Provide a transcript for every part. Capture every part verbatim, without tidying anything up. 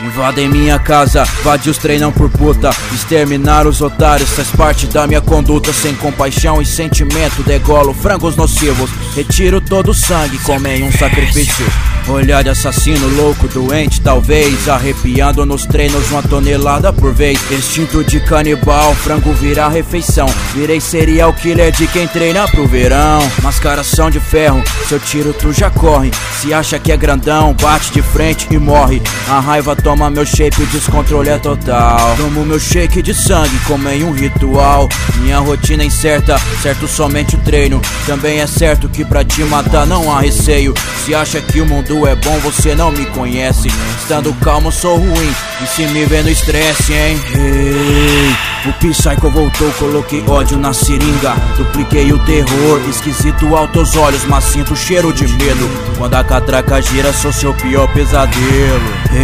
Invadem minha casa, vade os treinam por puta. Exterminar os otários faz parte da minha conduta. Sem compaixão e sentimento, degolo frangos nocivos. Retiro todo o sangue, comem um sacrifício. Olhar de assassino, louco, doente, talvez. Arrepiando nos treinos uma tonelada por vez. Instinto de canibal, frango vira refeição. Virei serial killer de quem treina pro verão. Mascaração de ferro, seu tiro tu já corre. Se acha que é grandão, bate de frente e morre. A raiva toma meu shape, o descontrole é total. Tomo meu shake de sangue, como em um ritual. Minha rotina é incerta, certo somente o treino. Também é certo que pra te matar não há receio. Se acha que o mundo é bom, você não me conhece. Estando calmo sou ruim, e se me vê no estresse, hein? Hey, o Psycho voltou, coloquei ódio na seringa. Dupliquei o terror, esquisito aos teus olhos, mas sinto cheiro de medo. Quando a catraca gira, sou seu pior pesadelo.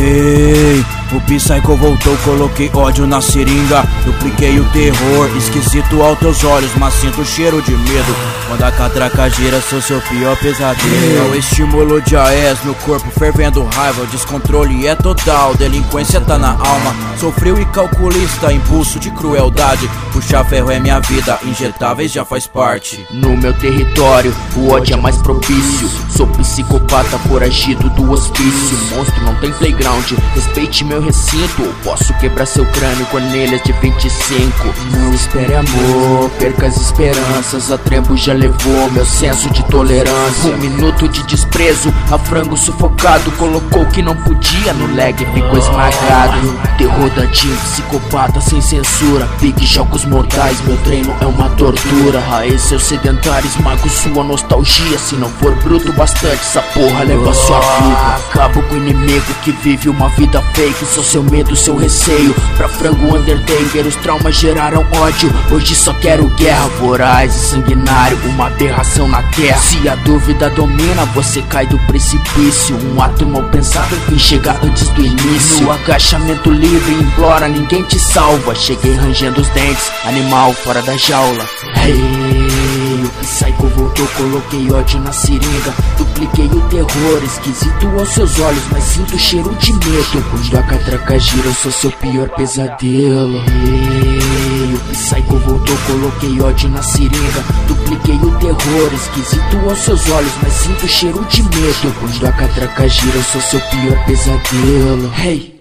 Hey, o Psycho voltou, coloquei ódio na seringa. Dupliquei o terror, esquisito aos teus olhos, mas sinto cheiro de medo. Quando a catraca gira, sou seu pior pesadelo. Eu estimulo de A E S, meu corpo fervendo raiva. O descontrole é total, delinquência tá na alma. Sou frio e calculista, impulso de crueldade. Puxar ferro é minha vida, injetáveis já faz parte. No meu território, o ódio é mais propício. Sou psicopata foragido do hospício. Monstro não tem playground, respeite meu recinto. Ou posso quebrar seu crânio com anelhas de vinte e cinco. Não espere amor, perca as esperanças. A trembo já levou meu senso de tolerância. Um minuto de desprezo, a frango sufocado. Colocou que não podia, no leg ficou esmagado. Terror da team, psicopata sem censura. Big jogos mortais, meu treino é uma tortura. Raê seus sedentários, esmago sua nostalgia. Se não for bruto bastante, essa porra leva sua vida. Acabo com o inimigo que vive uma vida fake. Sou seu medo, seu receio. Pra frango Undertaker, os traumas geraram ódio. Hoje só quero guerra, voraz e sanguinário. Uma aberração na terra. Se a dúvida domina, você cai do precipício. Um ato mal pensado, enfim, chega antes do início. No agachamento livre, implora, ninguém te salva. Cheguei rangendo os dentes, animal fora da jaula. Hey, o Psycho voltou, coloquei ódio na seringa. Dupliquei o terror, esquisito aos seus olhos, mas sinto cheiro de medo. Quando a catraca gira, eu sou seu pior pesadelo. Hey, o Psycho voltou, coloquei ódio na seringa. Dupliquei o terror, esquisito aos seus olhos, mas sinto cheiro de medo. Quando a catraca gira, eu sou seu pior pesadelo. Hey.